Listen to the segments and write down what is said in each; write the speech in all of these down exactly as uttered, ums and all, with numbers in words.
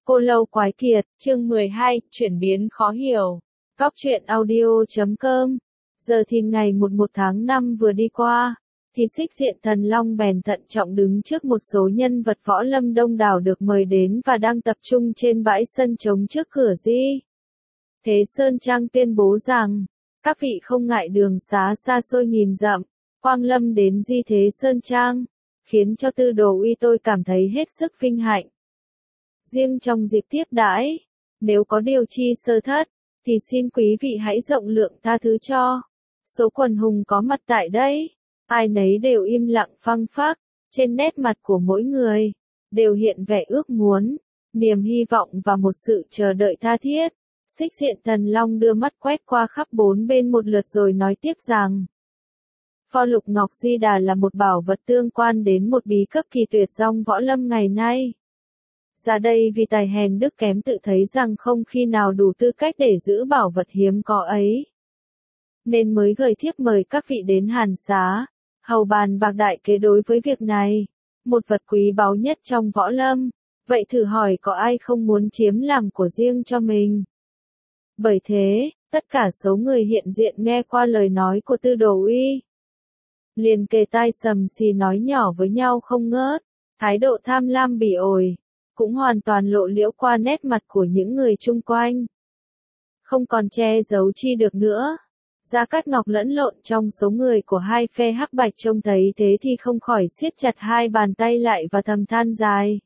Cô Lâu Quái Kiệt, chương mười hai, chuyển biến khó hiểu. Cóc truyện audio chấm com. Giờ thì ngày mùng một tháng năm vừa đi qua, thì Xích Diện Thần Long bèn thận trọng đứng trước một số nhân vật võ lâm đông đảo được mời đến và đang tập trung trên bãi sân trống trước cửa Di Thế Sơn Trang tuyên bố rằng, các vị không ngại đường xá xa xôi nghìn dặm, quang lâm đến Di Thế Sơn Trang, khiến cho Tư Đồ Uy tôi cảm thấy hết sức vinh hạnh. Riêng trong dịp tiếp đãi, nếu có điều chi sơ thất, thì xin quý vị hãy rộng lượng tha thứ cho. Số quần hùng có mặt tại đây, ai nấy đều im lặng phăng phắc, trên nét mặt của mỗi người, đều hiện vẻ ước muốn, niềm hy vọng và một sự chờ đợi tha thiết. Xích Diện Thần Long đưa mắt quét qua khắp bốn bên một lượt rồi nói tiếp rằng, Pho Lục Ngọc Di Đà là một bảo vật tương quan đến một bí cấp kỳ tuyệt trong võ lâm ngày nay. Ra đây vì tài hèn đức kém tự thấy rằng không khi nào đủ tư cách để giữ bảo vật hiếm có ấy, nên mới gửi thiếp mời các vị đến hàn xá, hầu bàn bạc đại kế đối với việc này. Một vật quý báu nhất trong võ lâm, vậy thử hỏi có ai không muốn chiếm làm của riêng cho mình? Bởi thế, tất cả số người hiện diện nghe qua lời nói của Tư Đồ Uy, liền kề tai sầm xì nói nhỏ với nhau không ngớt, thái độ tham lam bỉ ổi cũng hoàn toàn lộ liễu qua nét mặt của những người chung quanh. Không còn che giấu chi được nữa. Gia Cát Ngọc lẫn lộn trong số người của hai phe hắc bạch trông thấy thế thì không khỏi siết chặt hai bàn tay lại và thầm than dài.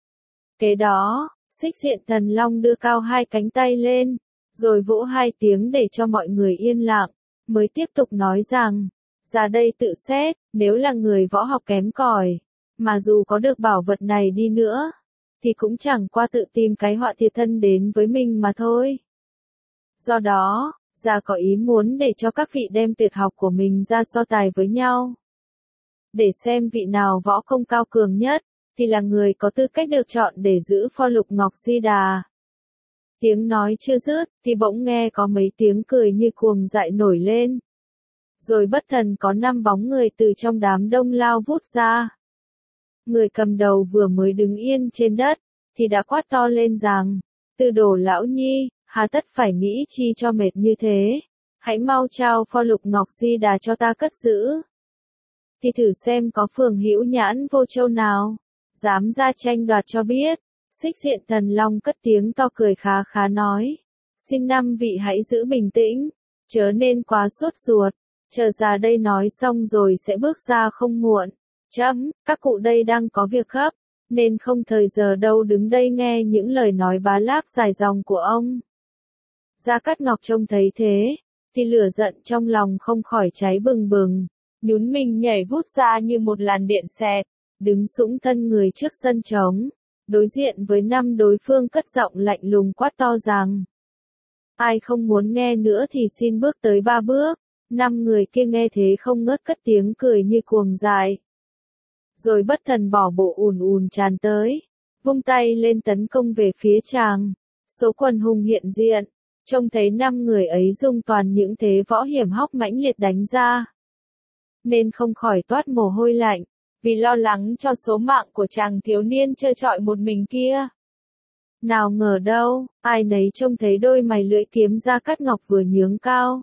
Kế đó, Xích Diện Thần Long đưa cao hai cánh tay lên, rồi vỗ hai tiếng để cho mọi người yên lặng, mới tiếp tục nói rằng, ra đây tự xét, nếu là người võ học kém cỏi, mà dù có được bảo vật này đi nữa, thì cũng chẳng qua tự tìm cái họa thiệt thân đến với mình mà thôi. Do đó, gia có ý muốn để cho các vị đem tuyệt học của mình ra so tài với nhau, để xem vị nào võ công cao cường nhất, thì là người có tư cách được chọn để giữ Pho Lục Ngọc Di Đà. Tiếng nói chưa dứt, thì bỗng nghe có mấy tiếng cười như cuồng dại nổi lên. Rồi bất thần có năm bóng người từ trong đám đông lao vút ra. Người cầm đầu vừa mới đứng yên trên đất, thì đã quát to lên rằng, Tư Đồ lão nhi, hà tất phải nghĩ chi cho mệt như thế, hãy mau trao Pho Lục Ngọc Di Đà cho ta cất giữ. Thì thử xem có phường hữu nhãn vô châu nào, dám ra tranh đoạt cho biết. Xích Diện Thần Long cất tiếng to cười khá khá nói, xin năm vị hãy giữ bình tĩnh, chớ nên quá sốt ruột, chờ ra đây nói xong rồi sẽ bước ra không muộn. Chấm, các cụ đây đang có việc gấp, nên không thời giờ đâu đứng đây nghe những lời nói bá láp dài dòng của ông. Gia Cát Ngọc trông thấy thế, thì lửa giận trong lòng không khỏi cháy bừng bừng, nhún mình nhảy vút ra như một làn điện xẹt, đứng sũng thân người trước sân trống, đối diện với năm đối phương cất giọng lạnh lùng quát to rằng, ai không muốn nghe nữa thì xin bước tới ba bước. Năm người kia nghe thế không ngớt cất tiếng cười như cuồng dại. Rồi bất thần bỏ bộ ùn ùn tràn tới, vung tay lên tấn công về phía chàng. Số quần hùng hiện diện, trông thấy năm người ấy dùng toàn những thế võ hiểm hóc mãnh liệt đánh ra, nên không khỏi toát mồ hôi lạnh, vì lo lắng cho số mạng của chàng thiếu niên trơ trọi một mình kia. Nào ngờ đâu, ai nấy trông thấy đôi mày lưỡi kiếm Gia Cát Ngọc vừa nhướng cao,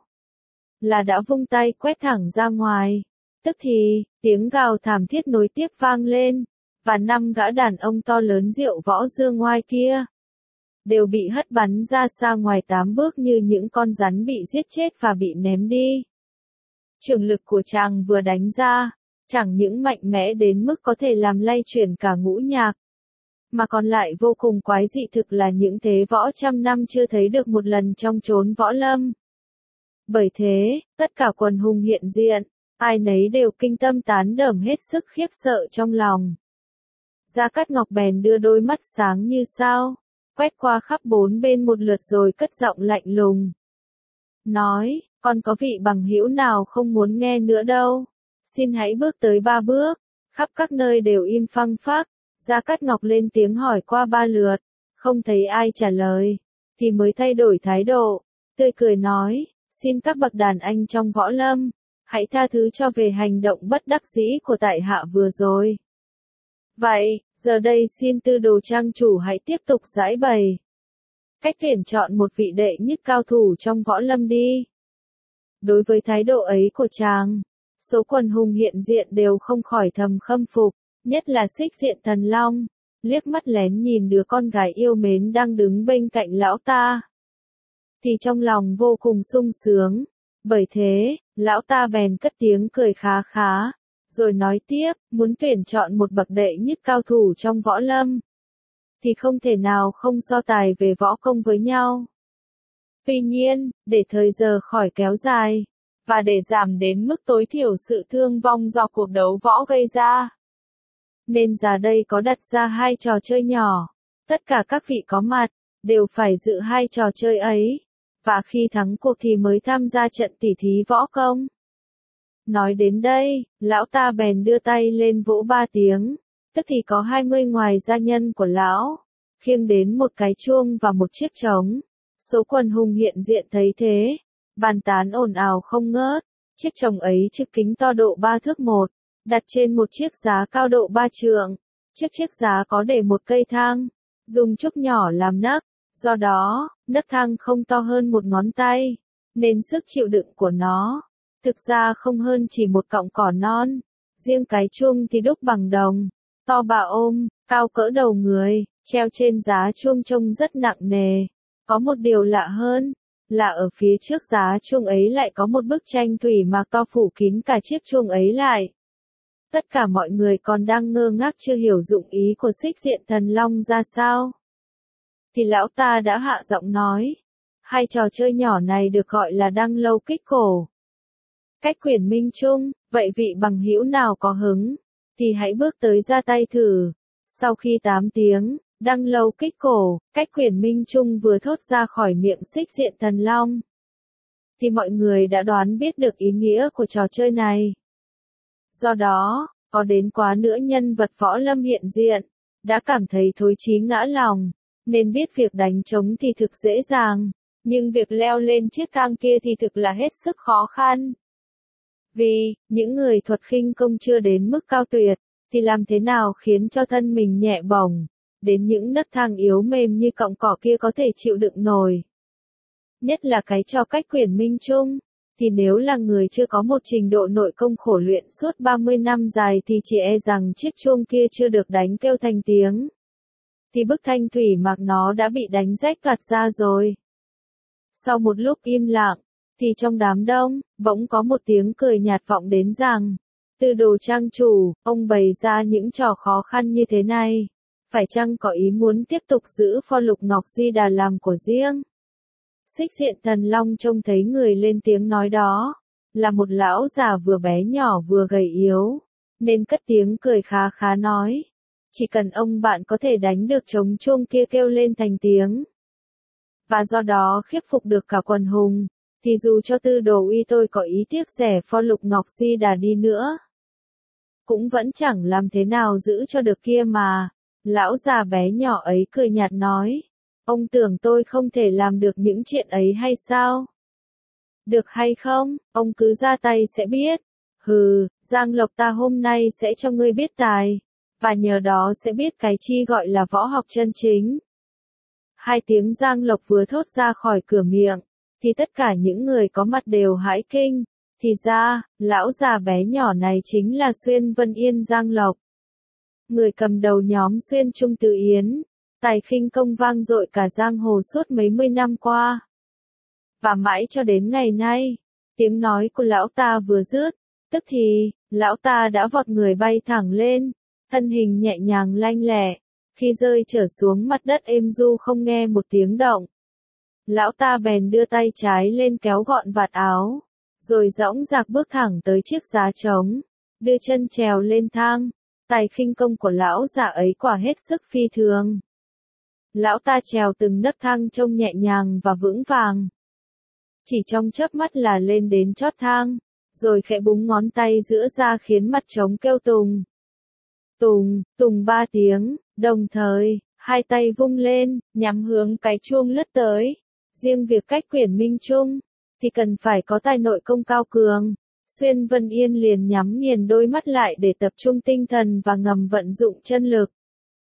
là đã vung tay quét thẳng ra ngoài. Tức thì, tiếng gào thảm thiết nối tiếp vang lên, và năm gã đàn ông to lớn rượu võ dương ngoai kia, đều bị hất bắn ra xa ngoài tám bước như những con rắn bị giết chết và bị ném đi. Trường lực của chàng vừa đánh ra, chẳng những mạnh mẽ đến mức có thể làm lay chuyển cả ngũ nhạc, mà còn lại vô cùng quái dị, thực là những thế võ trăm năm chưa thấy được một lần trong chốn võ lâm. Bởi thế, tất cả quần hùng hiện diện, ai nấy đều kinh tâm tán đởm hết sức khiếp sợ trong lòng. Gia Cát Ngọc bèn đưa đôi mắt sáng như sao, quét qua khắp bốn bên một lượt rồi cất giọng lạnh lùng. Nói, còn có vị bằng hữu nào không muốn nghe nữa đâu, xin hãy bước tới ba bước. Khắp các nơi đều im phăng phắc, Gia Cát Ngọc lên tiếng hỏi qua ba lượt, không thấy ai trả lời, thì mới thay đổi thái độ, tươi cười nói, xin các bậc đàn anh trong võ lâm, hãy tha thứ cho về hành động bất đắc dĩ của tại hạ vừa rồi. Vậy, Giờ đây xin tư đồ trang chủ hãy tiếp tục giải bày cách tuyển chọn một vị đệ nhất cao thủ trong võ lâm đi. Đối với thái độ ấy của chàng, số quần hùng hiện diện đều không khỏi thầm khâm phục, nhất là Xích Diện Thần Long, liếc mắt lén nhìn đứa con gái yêu mến đang đứng bên cạnh lão ta, thì trong lòng vô cùng sung sướng. Bởi thế, lão ta bèn cất tiếng cười khá khá, rồi nói tiếp, muốn tuyển chọn một bậc đệ nhất cao thủ trong võ lâm, thì không thể nào không so tài về võ công với nhau. Tuy nhiên, để thời giờ khỏi kéo dài, và để giảm đến mức tối thiểu sự thương vong do cuộc đấu võ gây ra, nên ra đây có đặt ra hai trò chơi nhỏ. Tất cả các vị có mặt, đều phải dự hai trò chơi ấy, và khi thắng cuộc thì mới tham gia trận tỉ thí võ công. Nói đến đây, lão ta bèn đưa tay lên vỗ ba tiếng, tức thì có hai mươi ngoài gia nhân của lão, khiêng đến một cái chuông và một chiếc trống. Số quần hùng hiện diện thấy thế, bàn tán ồn ào không ngớt. Chiếc trống ấy chiếc kính to độ ba thước một, đặt trên một chiếc giá cao độ ba trượng. Trước chiếc giá có để một cây thang, dùng trúc nhỏ làm nấc, do đó, nấc thang không to hơn một ngón tay, nên sức chịu đựng của nó, thực ra không hơn chỉ một cọng cỏ non. Riêng cái chuông thì đúc bằng đồng, to bà ôm, cao cỡ đầu người, treo trên giá chuông trông rất nặng nề. Có một điều lạ hơn, là ở phía trước giá chuông ấy lại có một bức tranh thủy mặc to phủ kín cả chiếc chuông ấy lại. Tất cả mọi người còn đang ngơ ngác chưa hiểu dụng ý của Xích Diện Thần Long ra sao, thì lão ta đã hạ giọng nói, hai trò chơi nhỏ này được gọi là đăng lâu kích cổ, cách quyển minh chung. Vậy vị bằng hữu nào có hứng, thì hãy bước tới ra tay thử. Sau khi tám tiếng, đăng lâu kích cổ, cách quyển minh chung vừa thốt ra khỏi miệng Xích Diện Thần Long, thì mọi người đã đoán biết được ý nghĩa của trò chơi này. Do đó, có đến quá nữa nhân vật võ lâm hiện diện, đã cảm thấy thối chí ngã lòng, nên biết việc đánh trống thì thực dễ dàng, nhưng việc leo lên chiếc thang kia thì thực là hết sức khó khăn. Vì, những người thuật khinh công chưa đến mức cao tuyệt, thì làm thế nào khiến cho thân mình nhẹ bổng, đến những nấc thang yếu mềm như cọng cỏ kia có thể chịu đựng nổi. Nhất là cái trò cách quyển minh chung, thì nếu là người chưa có một trình độ nội công khổ luyện suốt ba mươi năm dài thì chỉ e rằng chiếc chuông kia chưa được đánh kêu thành tiếng, thì bức thanh thủy mặc nó đã bị đánh rách toạc ra rồi. Sau một lúc im lặng, thì trong đám đông, bỗng có một tiếng cười nhạt vọng đến rằng, Tư đồ trang chủ, ông bày ra những trò khó khăn như thế này, phải chăng có ý muốn tiếp tục giữ pho Lục Ngọc Di Đà làm của riêng? Xích Diện Thần Long trông thấy người lên tiếng nói đó, là một lão già vừa bé nhỏ vừa gầy yếu, nên cất tiếng cười khá khá nói, chỉ cần ông bạn có thể đánh được trống chuông kia kêu lên thành tiếng, và do đó khiếp phục được cả quần hùng, thì dù cho Tư đồ uy tôi có ý tiếc rẻ pho Lục Ngọc Di Đà đi nữa, cũng vẫn chẳng làm thế nào giữ cho được kia mà. Lão già bé nhỏ ấy cười nhạt nói, ông tưởng tôi không thể làm được những chuyện ấy hay sao? Được hay không, ông cứ ra tay sẽ biết. Hừ, Giang Lộc ta hôm nay sẽ cho ngươi biết tài, và nhờ đó sẽ biết cái chi gọi là võ học chân chính. Hai tiếng Giang Lộc vừa thốt ra khỏi cửa miệng, thì tất cả những người có mặt đều hãi kinh. Thì ra, lão già bé nhỏ này chính là Xuyên Vân Yên Giang Lộc, người cầm đầu nhóm Xuyên Trung Từ Yến, tài khinh công vang dội cả giang hồ suốt mấy mươi năm qua. Và mãi cho đến ngày nay, tiếng nói của lão ta vừa dứt, tức thì, lão ta đã vọt người bay thẳng lên, thân hình nhẹ nhàng lanh lẹ, khi rơi trở xuống mặt đất êm du không nghe một tiếng động. Lão ta bèn đưa tay trái lên kéo gọn vạt áo, rồi dõng dạc bước thẳng tới chiếc giá trống, đưa chân trèo lên thang. Tài khinh công của lão già ấy quả hết sức phi thường. Lão ta trèo từng nấc thang trông nhẹ nhàng và vững vàng. Chỉ trong chớp mắt là lên đến chót thang, rồi khẽ búng ngón tay giữa ra khiến mặt trống kêu tùng. Tùng, tùng ba tiếng, đồng thời, hai tay vung lên, nhắm hướng cái chuông lướt tới. Riêng việc cách quyển minh chung, thì cần phải có tài nội công cao cường. Xuyên Vân Yên liền nhắm nghiền đôi mắt lại để tập trung tinh thần và ngầm vận dụng chân lực.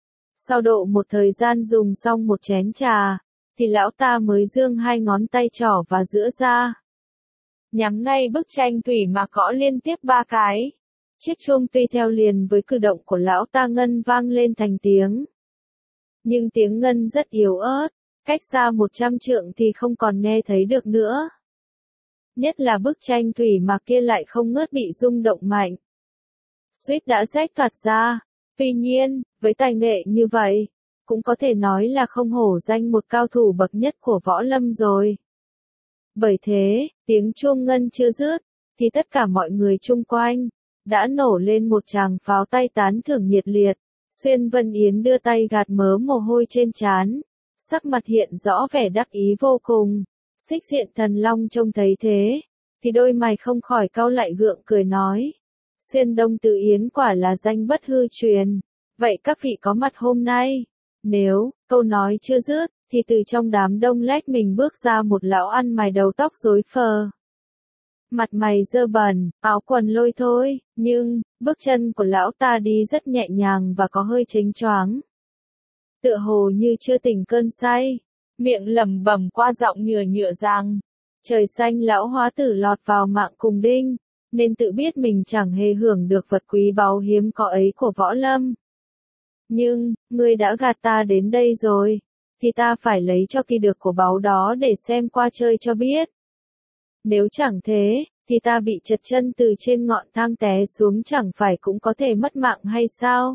Sau độ một thời gian dùng xong một chén trà, thì lão ta mới giương hai ngón tay trỏ và giữa ra. Nhắm ngay bức tranh thủy mà gõ liên tiếp ba cái. Chiếc chuông tuy theo liền với cử động của lão ta ngân vang lên thành tiếng. Nhưng tiếng ngân rất yếu ớt, cách xa một trăm trượng thì không còn nghe thấy được nữa. Nhất là bức tranh thủy mà kia lại không ngớt bị rung động mạnh. Suýt đã rách toạc ra. Tuy nhiên, với tài nghệ như vậy, cũng có thể nói là không hổ danh một cao thủ bậc nhất của võ lâm rồi. Bởi thế, tiếng chuông ngân chưa dứt, thì tất cả mọi người chung quanh đã nổ lên một tràng pháo tay tán thưởng nhiệt liệt. Xuyên Vân Yến đưa tay gạt mớ mồ hôi trên trán, sắc mặt hiện rõ vẻ đắc ý vô cùng. Xích Diện Thần Long trông thấy thế, thì đôi mày không khỏi cau lại gượng cười nói. Xuyên Đông Tử Yến quả là danh bất hư truyền. Vậy các vị có mặt hôm nay? Nếu, câu nói chưa dứt, thì từ trong đám đông lách mình bước ra một lão ăn mày đầu tóc rối phơ. Mặt mày dơ bẩn, áo quần lôi thôi, nhưng, bước chân của lão ta đi rất nhẹ nhàng và có hơi chênh choáng. Tựa hồ như chưa tỉnh cơn say, miệng lẩm bẩm qua giọng nhựa nhựa rằng, trời xanh lão hóa tử lọt vào mạng cùng đinh, nên tự biết mình chẳng hề hưởng được vật quý báu hiếm có ấy của võ lâm. Nhưng, ngươi đã gạt ta đến đây rồi, thì ta phải lấy cho kỳ được của báu đó để xem qua chơi cho biết. Nếu chẳng thế, thì ta bị trật chân từ trên ngọn thang té xuống chẳng phải cũng có thể mất mạng hay sao?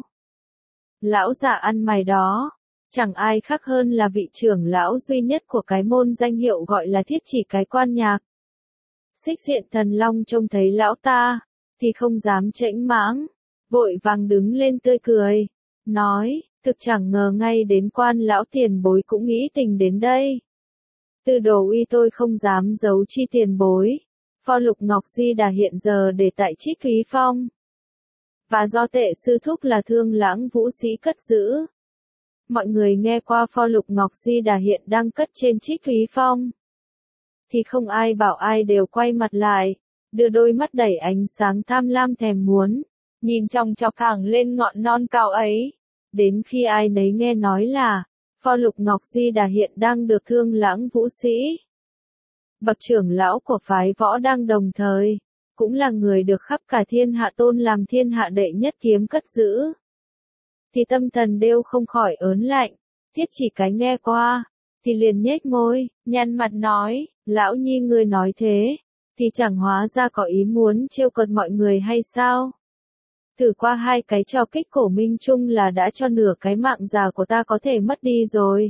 Lão già ăn mày đó, chẳng ai khác hơn là vị trưởng lão duy nhất của cái môn danh hiệu gọi là Thiết Chỉ Cái Quan Nhạc. Xích Diện Thần Long trông thấy lão ta, thì không dám chễnh mãng, vội vàng đứng lên tươi cười, nói, thực chẳng ngờ ngay đến Quan lão tiền bối cũng nghĩ tình đến đây. Tư Đồ uy tôi không dám giấu chi tiền bối, pho Lục Ngọc Di Đà hiện giờ để tại Trích Thúy Phong. Và do Tệ sư thúc là Thương Lãng vũ sĩ cất giữ. Mọi người nghe qua pho Lục Ngọc Di Đà hiện đang cất trên Trích Thúy Phong. Thì không ai bảo ai đều quay mặt lại, đưa đôi mắt đầy ánh sáng tham lam thèm muốn, nhìn chòng chọc thẳng lên ngọn non cao ấy. Đến khi ai nấy nghe nói là, pho Lục Ngọc Di Đà hiện đang được Thương Lãng vũ sĩ, bậc trưởng lão của phái võ đang đồng thời, cũng là người được khắp cả thiên hạ tôn làm thiên hạ đệ nhất kiếm cất giữ. Thì tâm thần đều không khỏi ớn lạnh, Thiết Chỉ Cái nghe qua, thì liền nhếch môi, nhăn mặt nói, lão nhi ngươi nói thế, thì chẳng hóa ra có ý muốn trêu cợt mọi người hay sao? Thử qua hai cái trò kích cổ minh chung là đã cho nửa cái mạng già của ta có thể mất đi rồi.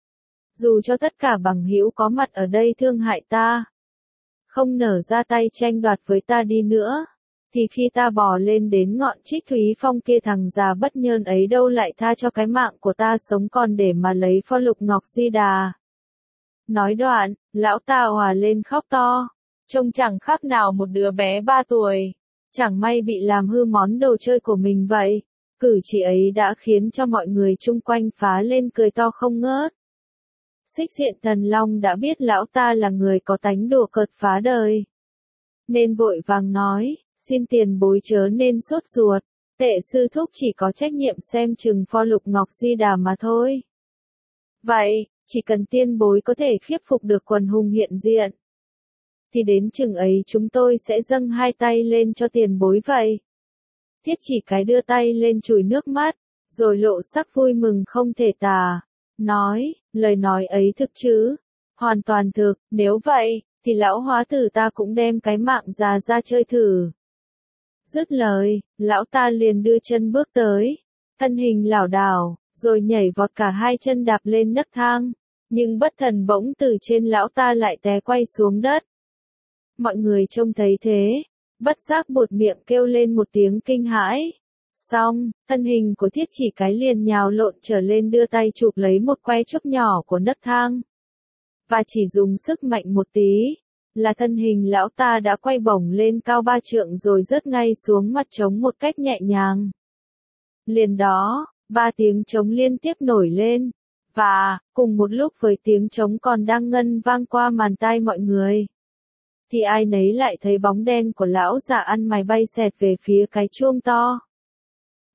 Dù cho tất cả bằng hữu có mặt ở đây thương hại ta, không nở ra tay tranh đoạt với ta đi nữa, thì khi ta bò lên đến ngọn Trích Thúy Phong kia thằng già bất nhơn ấy đâu lại tha cho cái mạng của ta sống còn để mà lấy pho Lục Ngọc Di Đà. Nói đoạn, lão ta òa lên khóc to, trông chẳng khác nào một đứa bé ba tuổi, chẳng may bị làm hư món đồ chơi của mình vậy. Cử chỉ ấy đã khiến cho mọi người chung quanh phá lên cười to không ngớt. Xích Diện Thần Long đã biết lão ta là người có tánh đùa cợt phá đời, nên vội vàng nói, xin tiền bối chớ nên sốt ruột, Tệ sư thúc chỉ có trách nhiệm xem chừng pho Lục Ngọc Di Đà mà thôi. Vậy, chỉ cần tiên bối có thể khiếp phục được quần hùng hiện diện, thì đến chừng ấy chúng tôi sẽ dâng hai tay lên cho tiền bối vậy. Thiết Chỉ Cái đưa tay lên chùi nước mắt, rồi lộ sắc vui mừng không thể tả, nói, lời nói ấy thực chứ? Hoàn toàn thực, nếu vậy, thì lão hóa tử ta cũng đem cái mạng già ra chơi thử. Dứt lời, lão ta liền đưa chân bước tới, thân hình lảo đảo, rồi nhảy vọt cả hai chân đạp lên nấc thang, nhưng bất thần bỗng từ trên lão ta lại té quay xuống đất. Mọi người trông thấy thế, bất giác buột miệng kêu lên một tiếng kinh hãi. Xong, thân hình của Thiết Chỉ Cái liền nhào lộn trở lên đưa tay chụp lấy một que trúc nhỏ của nấc thang. Và chỉ dùng sức mạnh một tí, là thân hình lão ta đã quay bổng lên cao ba trượng rồi rớt ngay xuống mặt trống một cách nhẹ nhàng. Liền đó, ba tiếng trống liên tiếp nổi lên, và, cùng một lúc với tiếng trống còn đang ngân vang qua màn tai mọi người, thì ai nấy lại thấy bóng đen của lão già ăn mày bay xẹt về phía cái chuông to.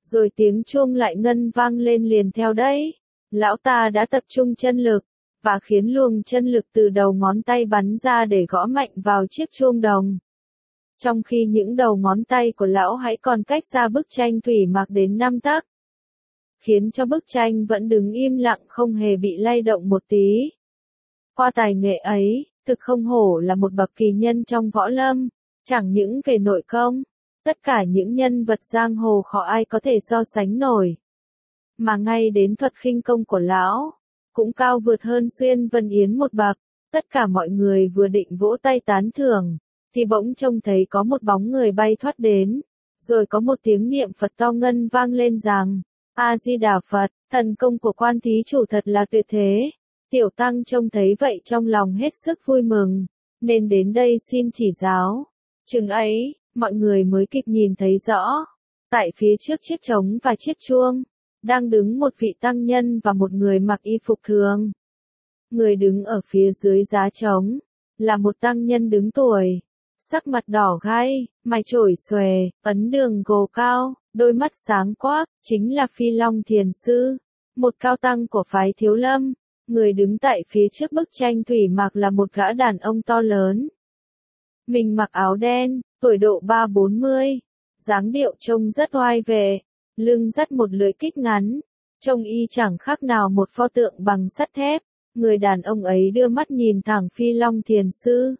rồi tiếng chuông lại ngân vang lên liền theo đấy. Lão ta đã tập trung chân lực, và khiến luồng chân lực từ đầu ngón tay bắn ra để gõ mạnh vào chiếc chuông đồng. Trong khi những đầu ngón tay của lão hãy còn cách xa bức tranh thủy mặc đến năm tấc, khiến cho bức tranh vẫn đứng im lặng không hề bị lay động một tí. Qua tài nghệ ấy, thực không hổ là một bậc kỳ nhân trong võ lâm, chẳng những về nội công, tất cả những nhân vật giang hồ khó ai có thể so sánh nổi. Mà ngay đến thuật khinh công của lão, cũng cao vượt hơn Xuyên Vân Yến một bậc. Tất cả mọi người vừa định vỗ tay tán thưởng, thì bỗng trông thấy có một bóng người bay thoát đến, rồi có một tiếng niệm Phật to ngân vang lên rằng, A-di-đà Phật, thần công của Quan thí chủ thật là tuyệt thế. Tiểu tăng trông thấy vậy trong lòng hết sức vui mừng, nên đến đây xin chỉ giáo. Chừng ấy, mọi người mới kịp nhìn thấy rõ, tại phía trước chiếc trống và chiếc chuông, đang đứng một vị tăng nhân và một người mặc y phục thường. Người đứng ở phía dưới giá trống, là một tăng nhân đứng tuổi, sắc mặt đỏ gai, mày trổi xòe, ấn đường gồ cao, đôi mắt sáng quắc, chính là Phi Long Thiền Sư, một cao tăng của phái Thiếu Lâm. Người đứng tại phía trước bức tranh thủy mặc là một gã đàn ông to lớn. Mình mặc áo đen, tuổi độ ba bốn mươi, dáng điệu trông rất oai vệ, lưng dắt một lưỡi kích ngắn, trông y chẳng khác nào một pho tượng bằng sắt thép. Người đàn ông ấy đưa mắt nhìn thẳng Phi Long Thiền Sư,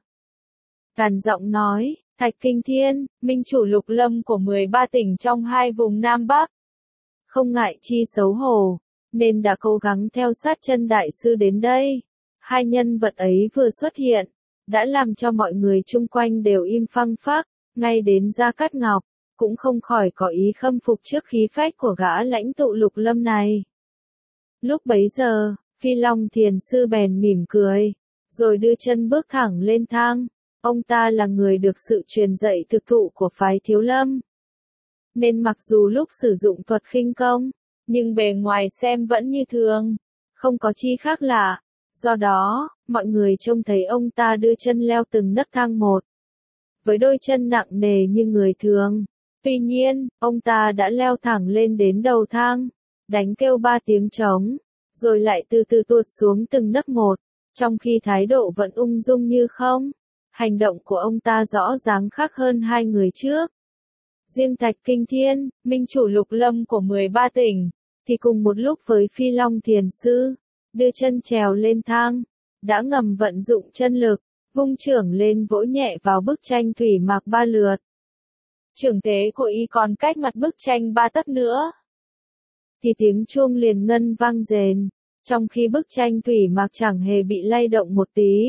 gằn giọng nói, Thạch Kinh Thiên, minh chủ lục lâm của mười ba tỉnh trong hai vùng Nam Bắc. Không ngại chi xấu hổ, nên đã cố gắng theo sát chân đại sư đến đây. Hai nhân vật ấy vừa xuất hiện, đã làm cho mọi người chung quanh đều im phăng phắc, ngay đến Gia Cát Ngọc, cũng không khỏi có ý khâm phục trước khí phách của gã lãnh tụ lục lâm này. Lúc bấy giờ, Phi Long Thiền Sư bèn mỉm cười, rồi đưa chân bước thẳng lên thang. Ông ta là người được sự truyền dạy thực thụ của phái Thiếu Lâm, nên mặc dù lúc sử dụng thuật khinh công, nhưng bề ngoài xem vẫn như thường, không có chi khác lạ. Do đó, mọi người trông thấy ông ta đưa chân leo từng nấc thang một, với đôi chân nặng nề như người thường. Tuy nhiên, ông ta đã leo thẳng lên đến đầu thang, đánh kêu ba tiếng trống, rồi lại từ từ tuột xuống từng nấc một, trong khi thái độ vẫn ung dung như không. Hành động của ông ta rõ ràng khác hơn hai người trước. Riêng Thạch Kinh Thiên, minh chủ lục lâm của mười ba tỉnh, thì cùng một lúc với Phi Long Thiền Sư, đưa chân trèo lên thang, đã ngầm vận dụng chân lực, vung chưởng lên vỗ nhẹ vào bức tranh thủy mặc ba lượt. Chưởng thế của y còn cách mặt bức tranh ba tấc nữa, thì tiếng chuông liền ngân vang rền, trong khi bức tranh thủy mặc chẳng hề bị lay động một tí.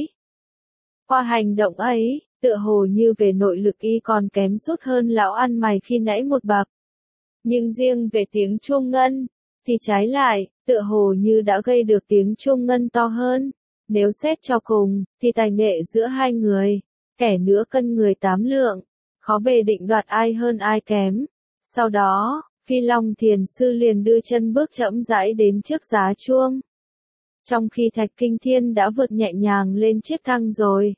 Qua hành động ấy, tựa hồ như về nội lực y còn kém sút hơn lão ăn mày khi nãy một bậc. Nhưng riêng về tiếng chuông ngân, thì trái lại, tựa hồ như đã gây được tiếng chuông ngân to hơn. Nếu xét cho cùng, thì tài nghệ giữa hai người, kẻ nữa cân người tám lượng, khó bề định đoạt ai hơn ai kém. Sau đó, Phi Long Thiền Sư liền đưa chân bước chậm rãi đến trước giá chuông, trong khi Thạch Kinh Thiên đã vượt nhẹ nhàng lên chiếc thang rồi.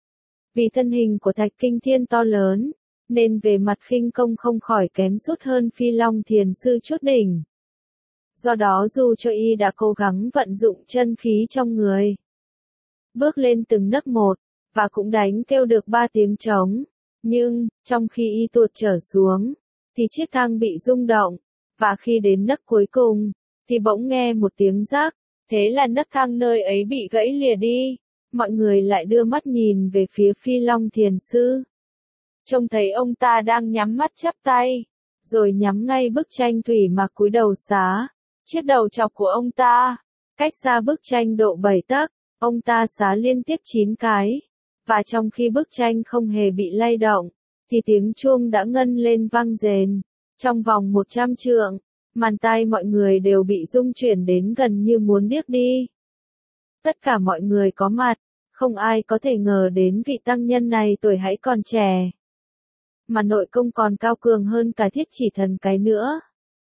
Vì thân hình của Thạch Kinh Thiên to lớn, nên về mặt khinh công không khỏi kém sút hơn Phi Long Thiền Sư chút đỉnh. Do đó dù cho y đã cố gắng vận dụng chân khí trong người, bước lên từng nấc một, và cũng đánh kêu được ba tiếng trống, nhưng, trong khi y tuột trở xuống, thì chiếc thang bị rung động, và khi đến nấc cuối cùng, thì bỗng nghe một tiếng rắc, thế là nấc thang nơi ấy bị gãy lìa đi. Mọi người lại đưa mắt nhìn về phía Phi Long Thiền Sư, trông thấy ông ta đang nhắm mắt chắp tay, rồi nhắm ngay bức tranh thủy mặc cúi đầu xá. Chiếc đầu chọc của ông ta, cách xa bức tranh độ bảy tấc, ông ta xá liên tiếp chín cái, và trong khi bức tranh không hề bị lay động, thì tiếng chuông đã ngân lên vang rền. Trong vòng một trăm trượng, màn tai mọi người đều bị rung chuyển đến gần như muốn điếc đi. Tất cả mọi người có mặt, không ai có thể ngờ đến vị tăng nhân này tuổi hãy còn trẻ, mà nội công còn cao cường hơn cả Thiết Chỉ Thần cái nữa.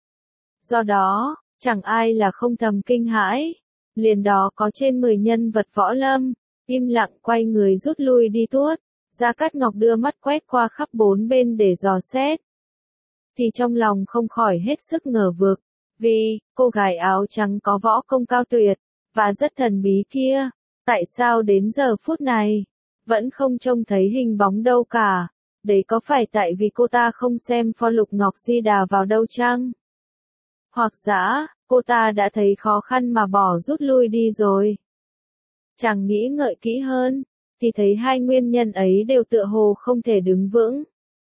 Do đó, chẳng ai là không thầm kinh hãi. Liền đó có trên mười nhân vật võ lâm, im lặng quay người rút lui đi tuốt. Gia Cát Ngọc đưa mắt quét qua khắp bốn bên để dò xét. thì trong lòng không khỏi hết sức ngờ vực, vì, cô gái áo trắng có võ công cao tuyệt, và rất thần bí kia, tại sao đến giờ phút này, vẫn không trông thấy hình bóng đâu cả, đấy có phải tại vì cô ta không xem pho Lục Ngọc Di Đà vào đâu chăng? Hoặc giả, cô ta đã thấy khó khăn mà bỏ rút lui đi rồi. Chàng nghĩ ngợi kỹ hơn, thì thấy hai nguyên nhân ấy đều tựa hồ không thể đứng vững.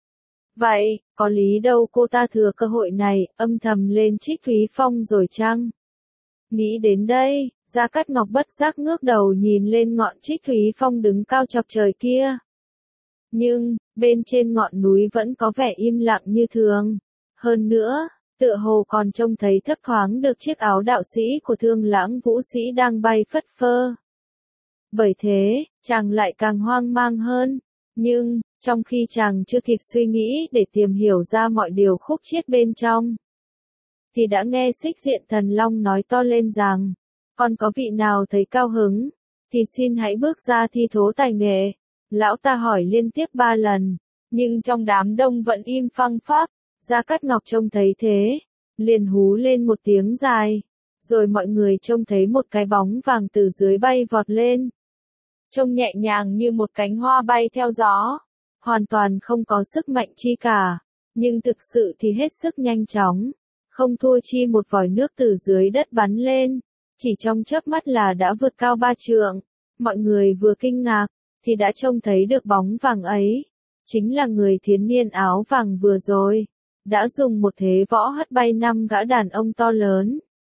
Vậy, có lý đâu cô ta thừa cơ hội này, âm thầm lên Trích Thúy Phong rồi chăng? Nghĩ đến đây, Gia Cát Ngọc bất giác ngước đầu nhìn lên ngọn Trích Thúy Phong đứng cao chọc trời kia. Nhưng, bên trên ngọn núi vẫn có vẻ im lặng như thường. Hơn nữa, tựa hồ còn trông thấy thấp thoáng được chiếc áo đạo sĩ của Thương Lãng Vũ Sĩ đang bay phất phơ. Bởi thế, chàng lại càng hoang mang hơn. Nhưng, trong khi chàng chưa kịp suy nghĩ để tìm hiểu ra mọi điều khúc chiết bên trong, thì đã nghe Xích Diện Thần Long nói to lên rằng, còn có vị nào thấy cao hứng, thì xin hãy bước ra thi thố tài nghệ. Lão ta hỏi liên tiếp ba lần, nhưng trong đám đông vẫn im phăng phắc. Gia Cát Ngọc trông thấy thế, liền hú lên một tiếng dài, rồi mọi người trông thấy một cái bóng vàng từ dưới bay vọt lên. Trông nhẹ nhàng như một cánh hoa bay theo gió, hoàn toàn không có sức mạnh chi cả, nhưng thực sự thì hết sức nhanh chóng, không thua chi một vòi nước từ dưới đất bắn lên, chỉ trong chớp mắt là đã vượt cao ba trượng. Mọi người vừa kinh ngạc, thì đã trông thấy được bóng vàng ấy, chính là người thiếu niên áo vàng vừa rồi, đã dùng một thế võ hất bay năm gã đàn ông to lớn.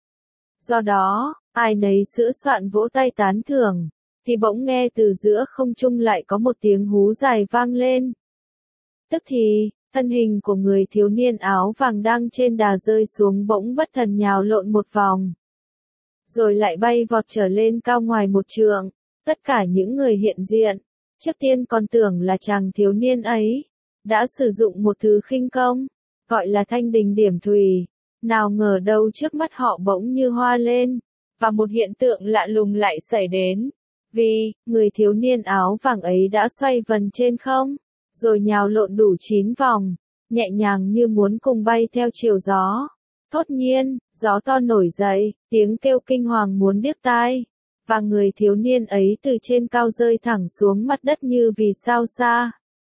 Do đó, ai nấy sữa soạn vỗ tay tán thưởng, thì bỗng nghe từ giữa không trung lại có một tiếng hú dài vang lên. Tức thì, thân hình của người thiếu niên áo vàng đang trên đà rơi xuống bỗng bất thần nhào lộn một vòng, rồi lại bay vọt trở lên cao ngoài một trượng. Tất cả những người hiện diện, trước tiên còn tưởng là chàng thiếu niên ấy đã sử dụng một thứ khinh công, gọi là Thanh Đình Điểm Thùy, nào ngờ đâu trước mắt họ bỗng như hoa lên, và một hiện tượng lạ lùng lại xảy đến, vì người thiếu niên áo vàng ấy đã xoay vần trên không, rồi nhào lộn đủ chín vòng, nhẹ nhàng như muốn cùng bay theo chiều gió. Thốt nhiên, gió to nổi dậy, tiếng kêu kinh hoàng muốn điếc tai, và người thiếu niên ấy từ trên cao rơi thẳng xuống mặt đất như vì sao xa.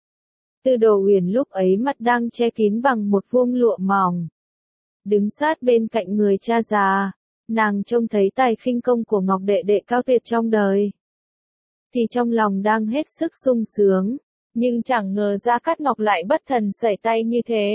Tư Đồ Uyển lúc ấy mặt đang che kín bằng một vuông lụa mỏng, đứng sát bên cạnh người cha già, nàng trông thấy tài khinh công của Ngọc đệ đệ cao tuyệt trong đời, thì trong lòng đang hết sức sung sướng, nhưng chẳng ngờ Gia Cát Ngọc lại bất thần sẩy tay như thế,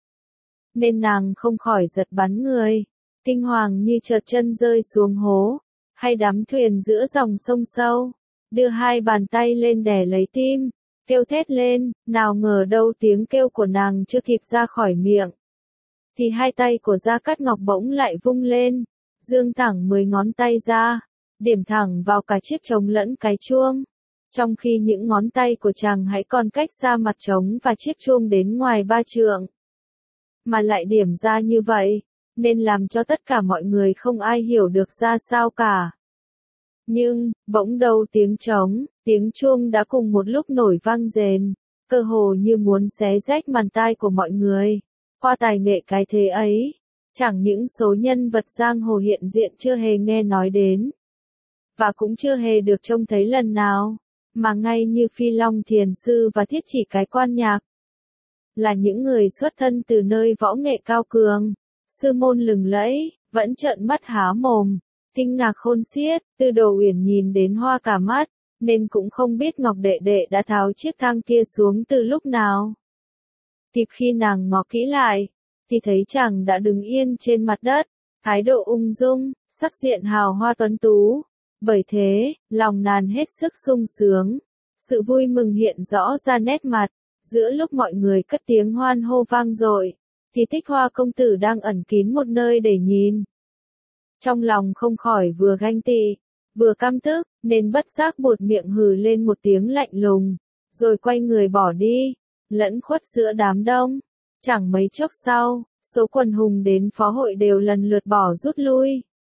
nên nàng không khỏi giật bắn người, kinh hoàng như trượt chân rơi xuống hố, hay đắm thuyền giữa dòng sông sâu, đưa hai bàn tay lên đè lấy tim, kêu thét lên. Nào ngờ đâu tiếng kêu của nàng chưa kịp ra khỏi miệng, thì hai tay của Gia Cát Ngọc bỗng lại vung lên, dương thẳng mười ngón tay ra, điểm thẳng vào cả chiếc trống lẫn cái chuông, trong khi những ngón tay của chàng hãy còn cách xa mặt trống và chiếc chuông đến ngoài ba trượng, mà lại điểm ra như vậy, nên làm cho tất cả mọi người không ai hiểu được ra sao cả. Nhưng, bỗng đâu tiếng trống, tiếng chuông đã cùng một lúc nổi vang rền, cơ hồ như muốn xé rách màn tai của mọi người. Qua tài nghệ cái thế ấy, chẳng những số nhân vật giang hồ hiện diện chưa hề nghe nói đến, và cũng chưa hề được trông thấy lần nào, mà ngay như Phi Long Thiền Sư và Thiết Chỉ cái quan nhạc, là những người xuất thân từ nơi võ nghệ cao cường, sư môn lừng lẫy, vẫn trợn mắt há mồm, kinh ngạc khôn xiết. Tư Đồ Uyển nhìn đến hoa cả mắt, nên cũng không biết Ngọc đệ đệ đã tháo chiếc thang kia xuống từ lúc nào. Kịp khi nàng ngó kỹ lại, thì thấy chàng đã đứng yên trên mặt đất, thái độ ung dung, sắc diện hào hoa tuấn tú. Bởi thế, lòng nàng hết sức sung sướng, sự vui mừng hiện rõ ra nét mặt. Giữa lúc mọi người cất tiếng hoan hô vang dội, thì Tích Hoa công tử đang ẩn kín một nơi để nhìn. Trong lòng không khỏi vừa ganh tị, vừa căm tức, nên bất giác buột miệng hừ lên một tiếng lạnh lùng, rồi quay người bỏ đi, lẫn khuất giữa đám đông. Chẳng mấy chốc sau, số quần hùng đến phó hội đều lần lượt bỏ rút lui.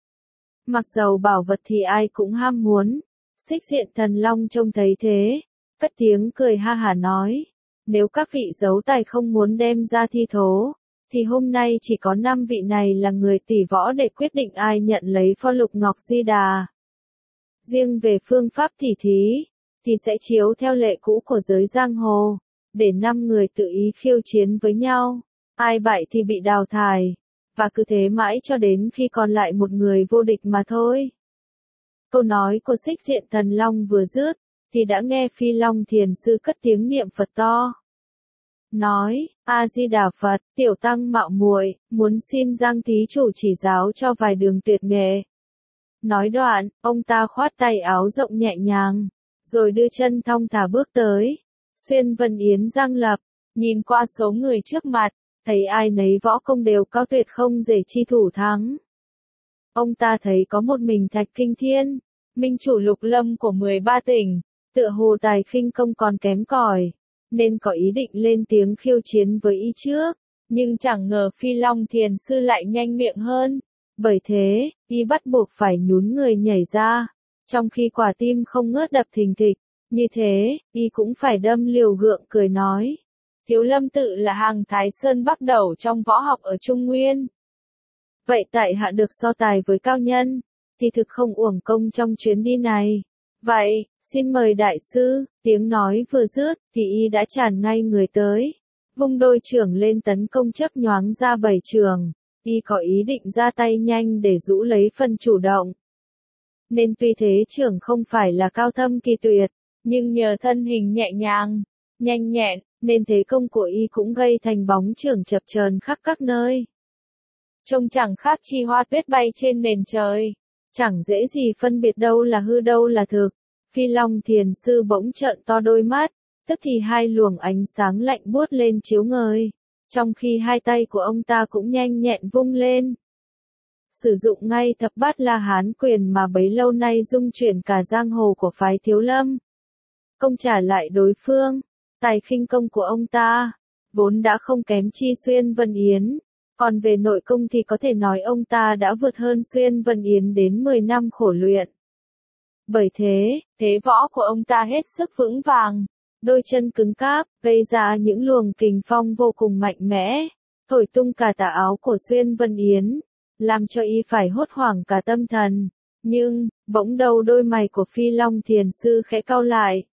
Mặc dầu bảo vật thì ai cũng ham muốn, Xích Diện Thần Long trông thấy thế, cất tiếng cười ha hả nói, nếu các vị giấu tài không muốn đem ra thi thố, thì hôm nay chỉ có năm vị này là người tỷ võ để quyết định ai nhận lấy pho lục ngọc di đà. Riêng về phương pháp tỉ thí, thì sẽ chiếu theo lệ cũ của giới giang hồ, để năm người tự ý khiêu chiến với nhau, ai bại thì bị đào thải, và cứ thế mãi cho đến khi còn lại một người vô địch mà thôi. Câu nói của Xích Diện Thần Long vừa dứt, thì đã nghe Phi Long Thiền Sư cất tiếng niệm Phật to. Nói, A-di-đà Phật, tiểu tăng mạo muội, muốn xin Giang thí chủ chỉ giáo cho vài đường tuyệt nghệ. Nói đoạn, ông ta khoát tay áo rộng nhẹ nhàng, rồi đưa chân thong thả bước tới. Xuyên Vân Yến Giang Lập, nhìn qua số người trước mặt, thấy ai nấy võ công đều cao tuyệt không dễ chi thủ thắng. Ông ta thấy có một mình Thạch Kinh Thiên, minh chủ lục lâm của mười ba tỉnh, tựa hồ tài khinh công còn kém cỏi, nên có ý định lên tiếng khiêu chiến với y trước, nhưng chẳng ngờ Phi Long Thiền Sư lại nhanh miệng hơn. Bởi thế, y bắt buộc phải nhún người nhảy ra, trong khi quả tim không ngớt đập thình thịch. Như thế, y cũng phải đâm liều gượng cười nói. Thiếu Lâm tự là hàng Thái Sơn bắt đầu trong võ học ở Trung Nguyên. Vậy tại hạ được so tài với cao nhân, thì thực không uổng công trong chuyến đi này. Vậy, xin mời đại sư, tiếng nói vừa dứt, thì y đã tràn ngay người tới. Vung đôi trưởng lên tấn công chớp nhoáng ra bảy trường. Y có ý định ra tay nhanh để rũ lấy phần chủ động. Nên tuy thế trưởng không phải là cao thâm kỳ tuyệt, nhưng nhờ thân hình nhẹ nhàng, nhanh nhẹn, nên thế công của y cũng gây thành bóng trưởng chập chờn khắp các nơi. Trông chẳng khác chi hoa tuyết bay trên nền trời, chẳng dễ gì phân biệt đâu là hư đâu là thực. Phi Long Thiền Sư bỗng trợn to đôi mắt, tức thì hai luồng ánh sáng lạnh buốt lên chiếu ngời, trong khi hai tay của ông ta cũng nhanh nhẹn vung lên. Sử dụng ngay thập bát La Hán quyền mà bấy lâu nay dung chuyển cả giang hồ của phái Thiếu Lâm. Công trả lại đối phương, tài khinh công của ông ta, vốn đã không kém chi Xuyên Vân Yến, còn về nội công thì có thể nói ông ta đã vượt hơn Xuyên Vân Yến đến mười năm khổ luyện. Bởi thế, thế võ của ông ta hết sức vững vàng, đôi chân cứng cáp, gây ra những luồng kình phong vô cùng mạnh mẽ, thổi tung cả tà áo của Xuyên Vân Yến, làm cho y phải hốt hoảng cả tâm thần. Nhưng, bỗng đầu đôi mày của Phi Long Thiền Sư khẽ cau lại.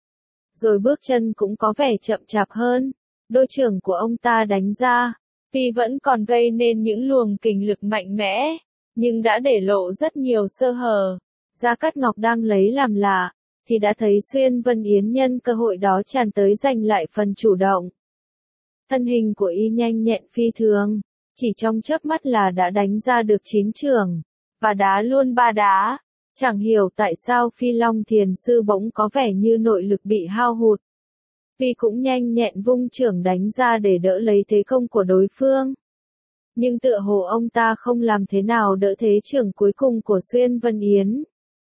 Rồi bước chân cũng có vẻ chậm chạp hơn, đôi trưởng của ông ta đánh ra, tuy vẫn còn gây nên những luồng kình lực mạnh mẽ, nhưng đã để lộ rất nhiều sơ hở. Gia Cát Ngọc đang lấy làm lạ, thì đã thấy Xuyên Vân Yến nhân cơ hội đó tràn tới giành lại phần chủ động. Thân hình của y nhanh nhẹn phi thường, chỉ trong chớp mắt là đã đánh ra được chín chưởng, và đá luôn ba đá. Chẳng hiểu tại sao Phi Long Thiền Sư bỗng có vẻ như nội lực bị hao hụt. Tuy cũng nhanh nhẹn vung chưởng đánh ra để đỡ lấy thế công của đối phương, nhưng tựa hồ ông ta không làm thế nào đỡ thế chưởng cuối cùng của Xuyên Vân Yến.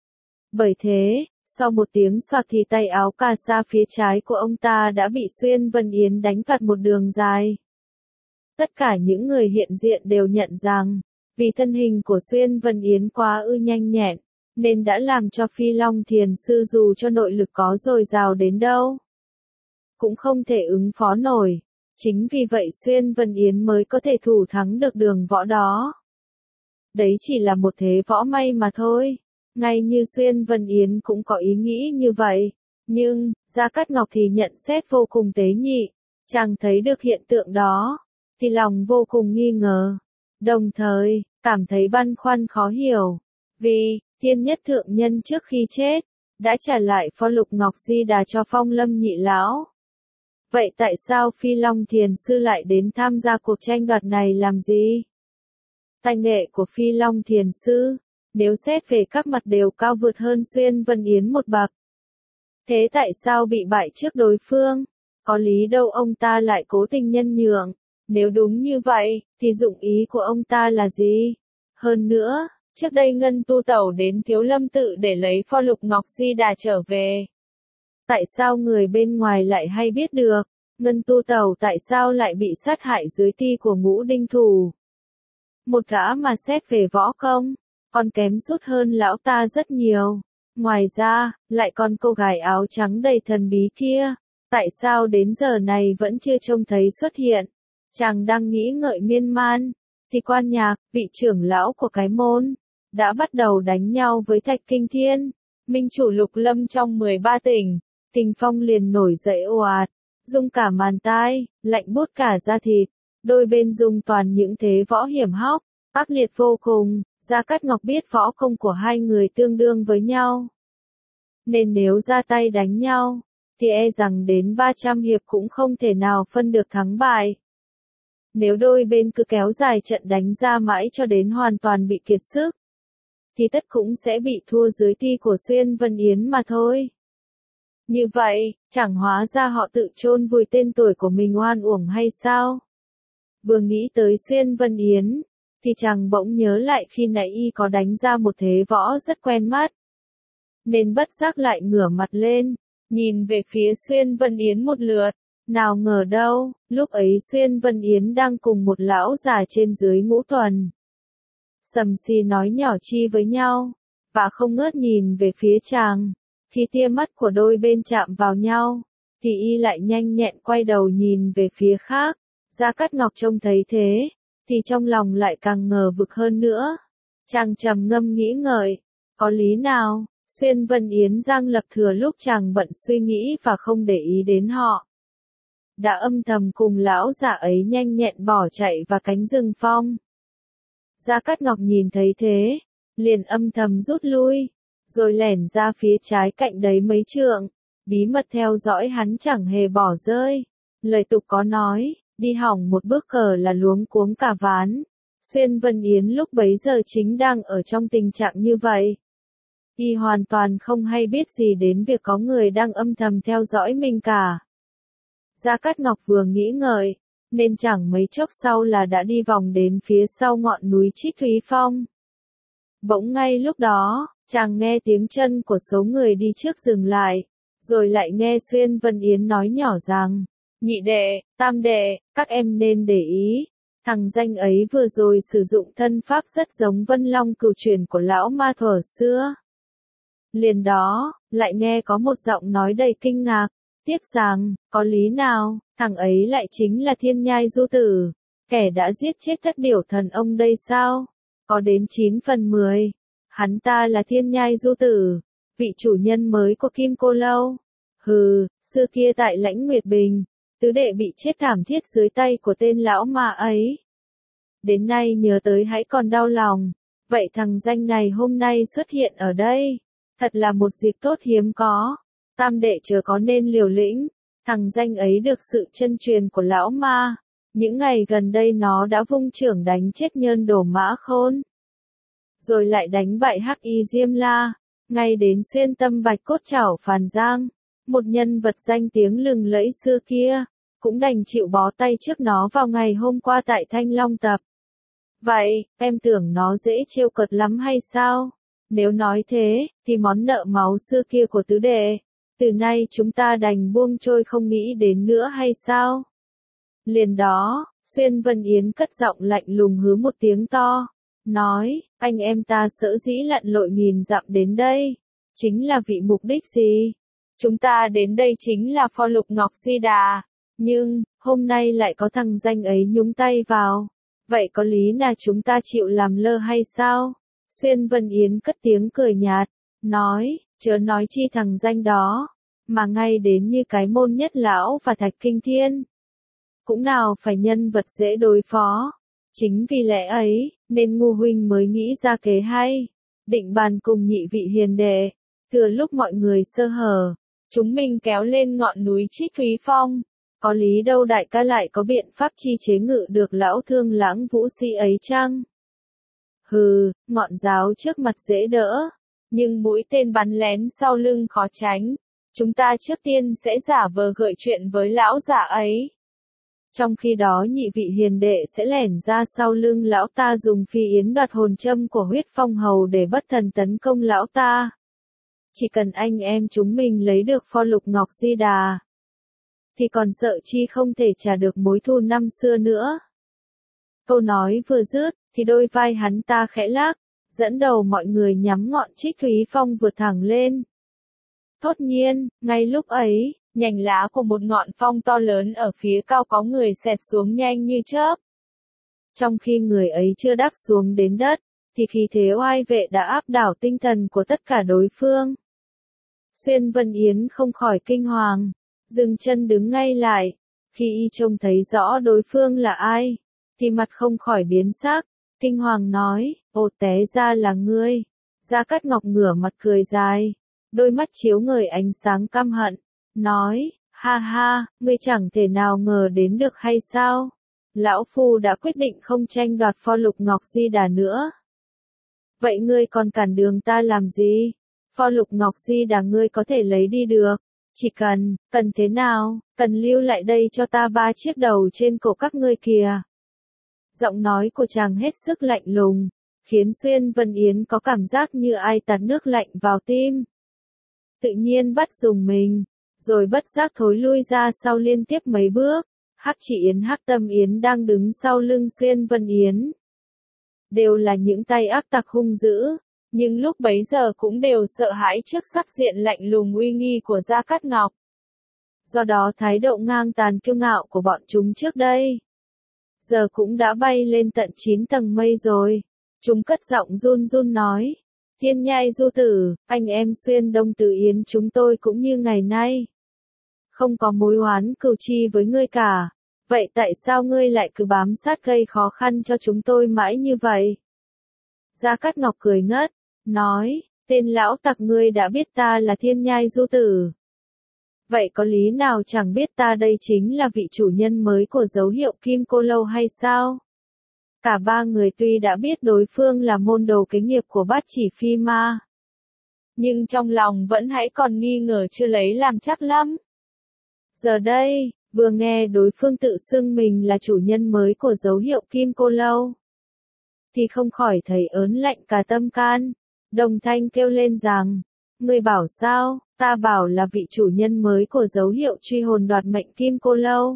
Bởi thế, sau một tiếng xoạc thì tay áo cà sa phía trái của ông ta đã bị Xuyên Vân Yến đánh phạt một đường dài. Tất cả những người hiện diện đều nhận rằng, vì thân hình của Xuyên Vân Yến quá ư nhanh nhẹn, nên đã làm cho Phi Long Thiền Sư dù cho nội lực có dồi dào đến đâu, cũng không thể ứng phó nổi. Chính vì vậy Xuyên Vân Yến mới có thể thủ thắng được đường võ đó. Đấy chỉ là một thế võ may mà thôi. Ngay như Xuyên Vân Yến cũng có ý nghĩ như vậy. Nhưng, Gia Cát Ngọc thì nhận xét vô cùng tế nhị. Chàng thấy được hiện tượng đó, thì lòng vô cùng nghi ngờ. Đồng thời, cảm thấy băn khoăn khó hiểu. Vì, Thiên Nhất Thượng Nhân trước khi chết, đã trả lại pho lục ngọc di đà cho Phong Lâm nhị lão. Vậy tại sao Phi Long Thiền Sư lại đến tham gia cuộc tranh đoạt này làm gì? Tài nghệ của Phi Long Thiền Sư, nếu xét về các mặt đều cao vượt hơn Xuyên Vân Yến một bậc. Thế tại sao bị bại trước đối phương? Có lý đâu ông ta lại cố tình nhân nhượng. Nếu đúng như vậy, thì dụng ý của ông ta là gì? Hơn nữa, trước đây Ngân Tu Tẩu đến Thiếu Lâm tự để lấy pho lục ngọc di đà trở về. Tại sao người bên ngoài lại hay biết được? Ngân Tu Tẩu tại sao lại bị sát hại dưới ti của Ngũ Đinh Thủ? Một gã mà xét về võ công, còn kém sút hơn lão ta rất nhiều. Ngoài ra, lại còn cô gái áo trắng đầy thần bí kia. Tại sao đến giờ này vẫn chưa trông thấy xuất hiện? Chàng đang nghĩ ngợi miên man, thì quan nhạc, vị trưởng lão của cái môn, đã bắt đầu đánh nhau với Thạch Kinh Thiên, minh chủ Lục Lâm trong mười ba tỉnh. Kình phong liền nổi dậy ồ ạt, rung cả màn tai, lạnh buốt cả da thịt. Đôi bên dùng toàn những thế võ hiểm hóc, ác liệt vô cùng. Gia Cát Ngọc biết võ công của hai người tương đương với nhau, nên nếu ra tay đánh nhau, thì e rằng đến ba trăm hiệp cũng không thể nào phân được thắng bại. Nếu đôi bên cứ kéo dài trận đánh ra mãi cho đến hoàn toàn bị kiệt sức, thì tất cũng sẽ bị thua dưới ti của Xuyên Vân Yến mà thôi. Như vậy, chẳng hóa ra họ tự chôn vùi tên tuổi của mình oan uổng hay sao? Vừa nghĩ tới Xuyên Vân Yến, thì chàng bỗng nhớ lại khi nãy y có đánh ra một thế võ rất quen mắt. Nên bất giác lại ngửa mặt lên, nhìn về phía Xuyên Vân Yến một lượt. Nào ngờ đâu, lúc ấy Xuyên Vân Yến đang cùng một lão già trên dưới ngũ tuần. Sầm xì nói nhỏ chi với nhau, và không ngớt nhìn về phía chàng. Khi tia mắt của đôi bên chạm vào nhau, thì y lại nhanh nhẹn quay đầu nhìn về phía khác. Gia Cát Ngọc trông thấy thế, thì trong lòng lại càng ngờ vực hơn nữa. Chàng trầm ngâm nghĩ ngợi, có lý nào? Xuyên Vân Yến giang lập thừa lúc chàng bận suy nghĩ và không để ý đến họ, đã âm thầm cùng lão già ấy nhanh nhẹn bỏ chạy vào cánh rừng phong. Gia Cát Ngọc nhìn thấy thế, liền âm thầm rút lui, rồi lẻn ra phía trái cạnh đấy mấy trượng, bí mật theo dõi hắn chẳng hề bỏ rơi. Lời tục có nói, đi hỏng một bước cờ là luống cuống cả ván. Xuyên Vân Yến lúc bấy giờ chính đang ở trong tình trạng như vậy. Y hoàn toàn không hay biết gì đến việc có người đang âm thầm theo dõi mình cả. Gia Cát Ngọc vừa nghĩ ngợi, nên chẳng mấy chốc sau là đã đi vòng đến phía sau ngọn núi Trích Thúy Phong. Bỗng ngay lúc đó, chàng nghe tiếng chân của số người đi trước dừng lại, rồi lại nghe Xuyên Vân Yến nói nhỏ rằng, nhị đệ, tam đệ, các em nên để ý, thằng danh ấy vừa rồi sử dụng thân pháp rất giống Vân Long cửu truyền của lão ma thuở xưa. Liền đó, lại nghe có một giọng nói đầy kinh ngạc, tiếp rằng, có lý nào, thằng ấy lại chính là Thiên Nhai Du Tử, kẻ đã giết chết thất điểu thần ông đây sao? Có đến chín phần mười, hắn ta là Thiên Nhai Du Tử, vị chủ nhân mới của Kim Cô Lâu. Hừ, xưa kia tại Lãnh Nguyệt Bình, tứ đệ bị chết thảm thiết dưới tay của tên lão ma ấy. Đến nay nhớ tới hãy còn đau lòng, vậy thằng danh này hôm nay xuất hiện ở đây, thật là một dịp tốt hiếm có. Tam đệ chớ có nên liều lĩnh, thằng danh ấy được sự chân truyền của lão ma. Những ngày gần đây nó đã vung chưởng đánh chết Nhơn Đổ Mã Khôn, rồi lại đánh bại Hắc Y Diêm La, ngay đến xuyên tâm Bạch Cốt Chảo Phàn Giang, một nhân vật danh tiếng lừng lẫy xưa kia, cũng đành chịu bó tay trước nó vào ngày hôm qua tại Thanh Long Tập. Vậy, em tưởng nó dễ trêu cợt lắm hay sao? Nếu nói thế, thì món nợ máu xưa kia của tứ đệ, từ nay chúng ta đành buông trôi không nghĩ đến nữa hay sao? Liền đó, Xuyên Vân Yến cất giọng lạnh lùng hứ một tiếng to, nói, anh em ta sở dĩ lặn lội nghìn dặm đến đây, chính là vì mục đích gì? Chúng ta đến đây chính là pho Lục Ngọc Di Đà, nhưng, hôm nay lại có thằng danh ấy nhúng tay vào, vậy có lý là chúng ta chịu làm lơ hay sao? Xuyên Vân Yến cất tiếng cười nhạt, nói, chớ nói chi thằng danh đó, mà ngay đến như cái môn nhất lão và Thạch Kinh Thiên, cũng nào phải nhân vật dễ đối phó. Chính vì lẽ ấy, nên Ngu huynh mới nghĩ ra kế hay, định bàn cùng nhị vị hiền đệ, thừa lúc mọi người sơ hở, chúng mình kéo lên ngọn núi Trích Thúy Phong. Có lý đâu đại ca lại có biện pháp chi chế ngự được lão Thương Lãng Vũ sĩ ấy chăng? Hừ, ngọn giáo trước mặt dễ đỡ, nhưng mũi tên bắn lén sau lưng khó tránh. Chúng ta trước tiên sẽ giả vờ gợi chuyện với lão giả ấy. Trong khi đó nhị vị hiền đệ sẽ lẻn ra sau lưng lão ta dùng phi yến đoạt hồn châm của Huyết Phong Hầu để bất thần tấn công lão ta. Chỉ cần anh em chúng mình lấy được pho Lục Ngọc Di Đà, thì còn sợ chi không thể trả được mối thù năm xưa nữa. Câu nói vừa dứt, thì đôi vai hắn ta khẽ lắc, dẫn đầu mọi người nhắm ngọn Trích Thúy Phong vượt thẳng lên. Thốt nhiên, ngay lúc ấy, nhành lá của một ngọn phong to lớn ở phía cao có người xẹt xuống nhanh như chớp. Trong khi người ấy chưa đáp xuống đến đất, thì khí thế oai vệ đã áp đảo tinh thần của tất cả đối phương. Xuyên Vân Yến không khỏi kinh hoàng, dừng chân đứng ngay lại. Khi y trông thấy rõ đối phương là ai, thì mặt không khỏi biến sắc, kinh hoàng nói, ồ té ra là ngươi. Gia Cát Ngọc ngửa mặt cười dài, đôi mắt chiếu ngời ánh sáng căm hận, nói, ha ha, ngươi chẳng thể nào ngờ đến được hay sao? Lão Phu đã quyết định không tranh đoạt pho Lục Ngọc Di Đà nữa. Vậy ngươi còn cản đường ta làm gì? Pho Lục Ngọc Di Đà ngươi có thể lấy đi được. Chỉ cần, cần thế nào, cần lưu lại đây cho ta ba chiếc đầu trên cổ các ngươi kìa. Giọng nói của chàng hết sức lạnh lùng, khiến Xuyên Vân Yến có cảm giác như ai tạt nước lạnh vào tim. Tự nhiên bắt dùng mình, rồi bất giác thối lui ra sau liên tiếp mấy bước. Hắc Chỉ Yến Hắc Tâm Yến đang đứng sau lưng Xuyên Vân Yến. Đều là những tay ác tặc hung dữ, nhưng lúc bấy giờ cũng đều sợ hãi trước sắc diện lạnh lùng uy nghi của Gia Cát Ngọc. Do đó thái độ ngang tàn kiêu ngạo của bọn chúng trước đây, giờ cũng đã bay lên tận chín tầng mây rồi. Chúng cất giọng run run nói, Thiên Nhai Du Tử, anh em Xuyên Đông Tử Yến chúng tôi cũng như ngày nay. Không có mối oán cừu chi với ngươi cả, vậy tại sao ngươi lại cứ bám sát gây khó khăn cho chúng tôi mãi như vậy? Gia Cát Ngọc cười ngất, nói, tên lão tặc ngươi đã biết ta là Thiên Nhai Du Tử. Vậy có lý nào chẳng biết ta đây chính là vị chủ nhân mới của dấu hiệu Kim Cô Lâu hay sao? Cả ba người tuy đã biết đối phương là môn đồ kế nghiệp của Bát Chỉ Phi Ma, nhưng trong lòng vẫn hãy còn nghi ngờ chưa lấy làm chắc lắm. Giờ đây, vừa nghe đối phương tự xưng mình là chủ nhân mới của dấu hiệu Kim Cô Lâu, thì không khỏi thấy ớn lạnh cả tâm can, đồng thanh kêu lên rằng, ngươi bảo sao, ta bảo là vị chủ nhân mới của dấu hiệu truy hồn đoạt mệnh Kim Cô Lâu.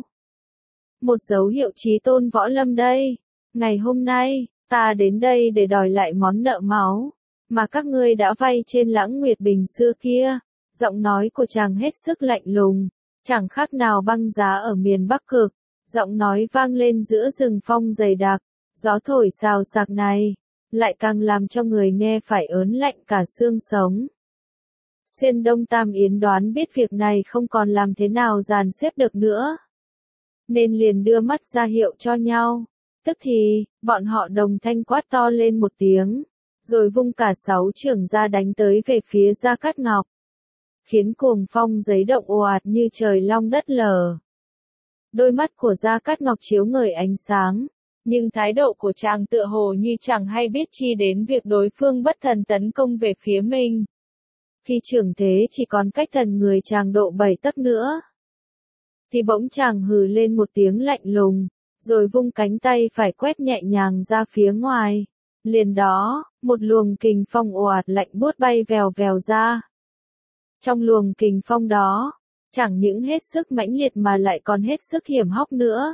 Một dấu hiệu chí tôn võ lâm đây, ngày hôm nay, ta đến đây để đòi lại món nợ máu, mà các ngươi đã vay trên Lãng Nguyệt Bình xưa kia. Giọng nói của chàng hết sức lạnh lùng, chẳng khác nào băng giá ở miền Bắc Cực, giọng nói vang lên giữa rừng phong dày đặc, gió thổi xào xạc này, lại càng làm cho người nghe phải ớn lạnh cả xương sống. Xuyên Đông Tam Yến đoán biết việc này không còn làm thế nào dàn xếp được nữa, nên liền đưa mắt ra hiệu cho nhau, tức thì, bọn họ đồng thanh quát to lên một tiếng, rồi vung cả sáu chưởng ra đánh tới về phía Gia Cát Ngọc, khiến cuồng phong giấy động ồ ạt như trời long đất lở. Đôi mắt của Gia Cát Ngọc chiếu ngời ánh sáng, nhưng thái độ của chàng tựa hồ như chẳng hay biết chi đến việc đối phương bất thần tấn công về phía mình. Khi trưởng thế chỉ còn cách thần người chàng độ bảy tấc nữa, thì bỗng chàng hừ lên một tiếng lạnh lùng, rồi vung cánh tay phải quét nhẹ nhàng ra phía ngoài. Liền đó, một luồng kình phong ồ ạt lạnh buốt bay vèo vèo ra. Trong luồng kình phong đó, chẳng những hết sức mãnh liệt mà lại còn hết sức hiểm hóc nữa.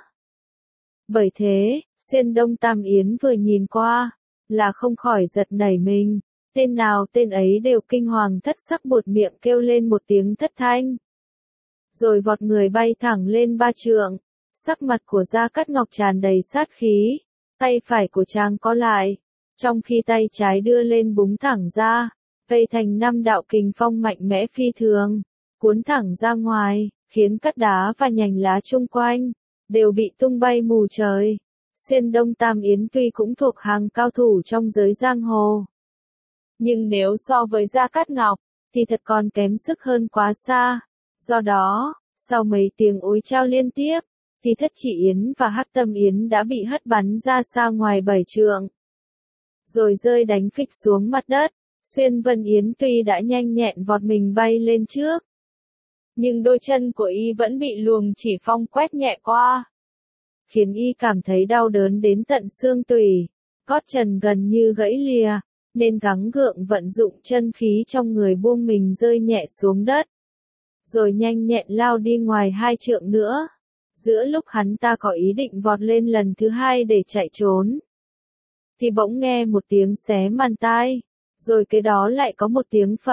Bởi thế, Xuyên Đông Tam Yến vừa nhìn qua, là không khỏi giật nảy mình, tên nào tên ấy đều kinh hoàng thất sắc buột miệng kêu lên một tiếng thất thanh. Rồi vọt người bay thẳng lên ba trượng, sắc mặt của Gia Cát Ngọc tràn đầy sát khí, tay phải của chàng có lại, trong khi tay trái đưa lên búng thẳng ra, gây thành năm đạo kình phong mạnh mẽ phi thường, cuốn thẳng ra ngoài, khiến cát đá và nhành lá chung quanh đều bị tung bay mù trời. Xuyên Đông Tam Yến tuy cũng thuộc hàng cao thủ trong giới giang hồ, nhưng nếu so với Gia Cát Ngọc, thì thật còn kém sức hơn quá xa. Do đó, sau mấy tiếng ối trao liên tiếp, thì Thất Chỉ Yến và Hắc Tâm Yến đã bị hất bắn ra xa ngoài bảy trượng, rồi rơi đánh phịch xuống mặt đất. Xuyên Vân Yến tuy đã nhanh nhẹn vọt mình bay lên trước, nhưng đôi chân của y vẫn bị luồng chỉ phong quét nhẹ qua, khiến y cảm thấy đau đớn đến tận xương tủy, gót chân gần như gãy lìa, nên gắng gượng vận dụng chân khí trong người buông mình rơi nhẹ xuống đất, rồi nhanh nhẹn lao đi ngoài hai trượng nữa. Giữa lúc hắn ta có ý định vọt lên lần thứ hai để chạy trốn, thì bỗng nghe một tiếng xé màn tai, rồi kế đó lại có một tiếng phập,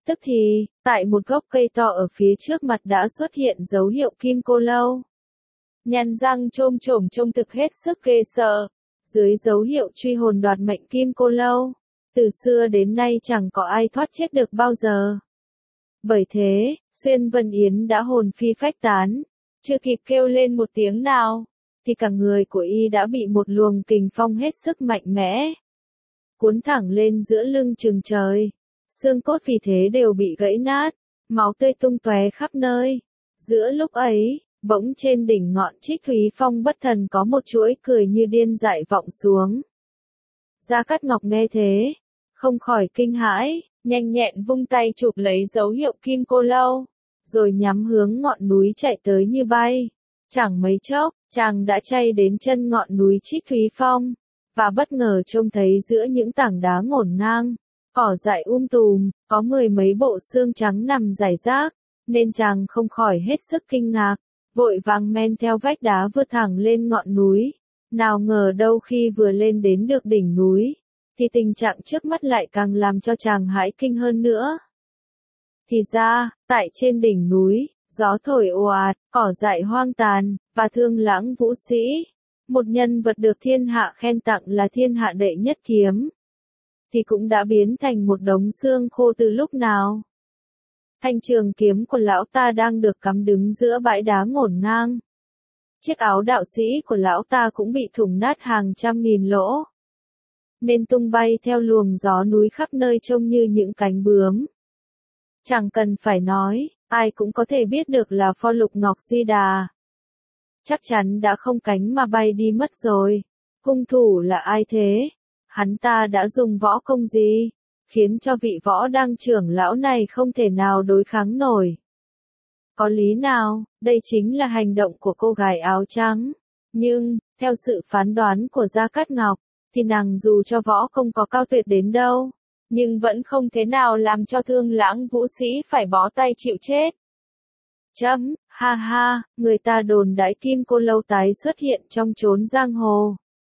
Tức thì, tại một gốc cây to ở phía trước mặt đã xuất hiện dấu hiệu kim cô lâu. Nhăn răng chôm chổm trông thực hết sức ghê sợ. Dưới dấu hiệu truy hồn đoạt mệnh kim cô lâu, từ xưa đến nay chẳng có ai thoát chết được bao giờ. Bởi thế, Xuyên Vân Yến đã hồn phi phách tán, chưa kịp kêu lên một tiếng nào, thì cả người của y đã bị một luồng kình phong hết sức mạnh mẽ cuốn thẳng lên giữa lưng chừng trời. Xương cốt vì thế đều bị gãy nát, máu tươi tung tóe khắp nơi. Giữa lúc ấy, bỗng trên đỉnh ngọn Trích Thúy Phong bất thần có một chuỗi cười như điên dại vọng xuống. Gia Cát Ngọc nghe thế, không khỏi kinh hãi, nhanh nhẹn vung tay chụp lấy dấu hiệu kim cô lâu, rồi nhắm hướng ngọn núi chạy tới như bay. Chẳng mấy chốc, chàng đã chay đến chân ngọn núi Trích Thúy Phong, và bất ngờ trông thấy giữa những tảng đá ngổn ngang, cỏ dại um tùm, có mười mấy bộ xương trắng nằm rải rác, nên chàng không khỏi hết sức kinh ngạc, vội vàng men theo vách đá vượt thẳng lên ngọn núi. Nào ngờ đâu khi vừa lên đến được đỉnh núi, thì tình trạng trước mắt lại càng làm cho chàng hãi kinh hơn nữa. Thì ra, tại trên đỉnh núi, gió thổi ồ ạt, cỏ dại hoang tàn, và Thương Lãng Vũ Sĩ, một nhân vật được thiên hạ khen tặng là thiên hạ đệ nhất kiếm, thì cũng đã biến thành một đống xương khô từ lúc nào. Thanh trường kiếm của lão ta đang được cắm đứng giữa bãi đá ngổn ngang. Chiếc áo đạo sĩ của lão ta cũng bị thủng nát hàng trăm nghìn lỗ, nên tung bay theo luồng gió núi khắp nơi trông như những cánh bướm. Chẳng cần phải nói, ai cũng có thể biết được là Pho Lục Ngọc Di Đà. Chắc chắn đã không cánh mà bay đi mất rồi. Hung thủ là ai thế? Hắn ta đã dùng võ công gì, khiến cho vị võ đăng trưởng lão này không thể nào đối kháng nổi? Có lý nào, đây chính là hành động của cô gái áo trắng. Nhưng, theo sự phán đoán của Gia Cát Ngọc, thì nàng dù cho võ công có cao tuyệt đến đâu, nhưng vẫn không thế nào làm cho Thương Lãng Vũ Sĩ phải bó tay chịu chết. Chấm, ha ha, người ta đồn đãi kim cô lâu tái xuất hiện trong chốn giang hồ,